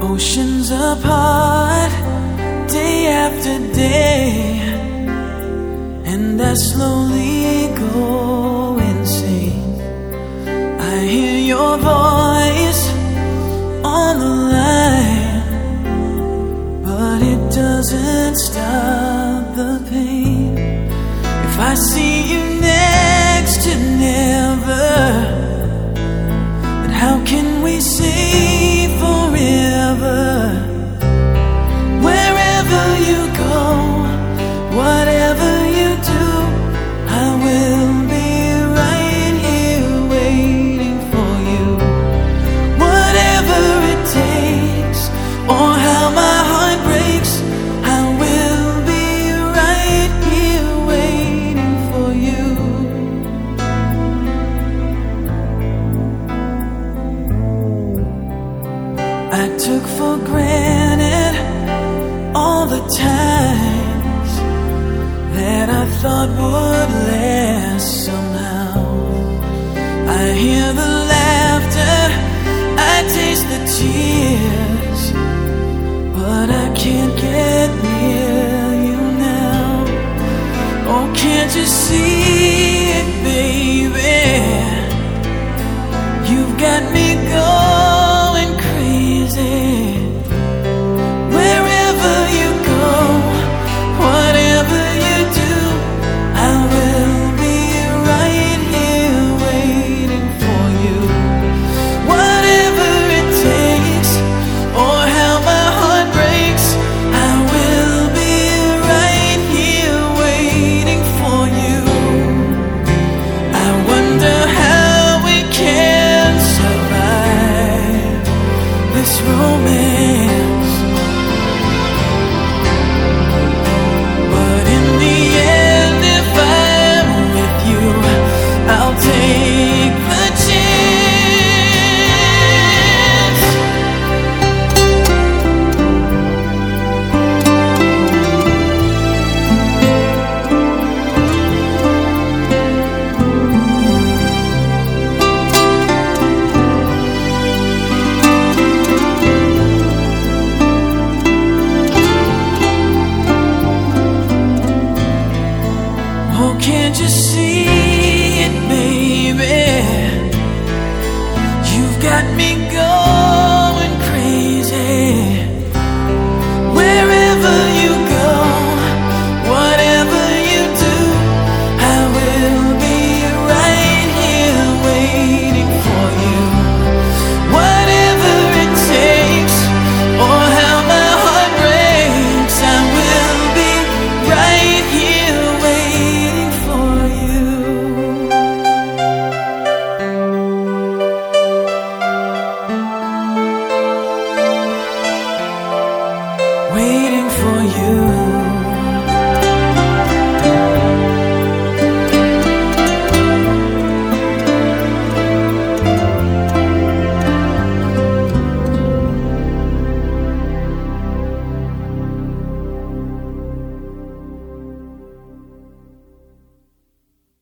Oceans apart, day after day, and I slowly go insane. I hear your voice on the line, but it doesn't stop the pain. If I see you next to never, then how can we say forever? Wherever you go, whatever you do, I will be right here waiting for you. Whatever it takes, or how my heart breaks, I will be right here waiting for you. I took for granted all the times that I thought would last somehow. I hear the laughter, I taste the tears, but I can't get near you now. Oh, can't you see it, baby? You've got me going crazy. Wherever you go, whatever you do, I will be right here waiting for you. Whatever it takes, or how my heart breaks, I will be right here waiting for you. I wonder how we can survive this romance, but in the end, if I'm with you, I'll take the chance. Oh, can't you see it, baby? You've got me going crazy. Wherever you go, whatever you do, I will be right here waiting for you. Whatever it takes, or how my heart breaks, I will be right here waiting for you. Waiting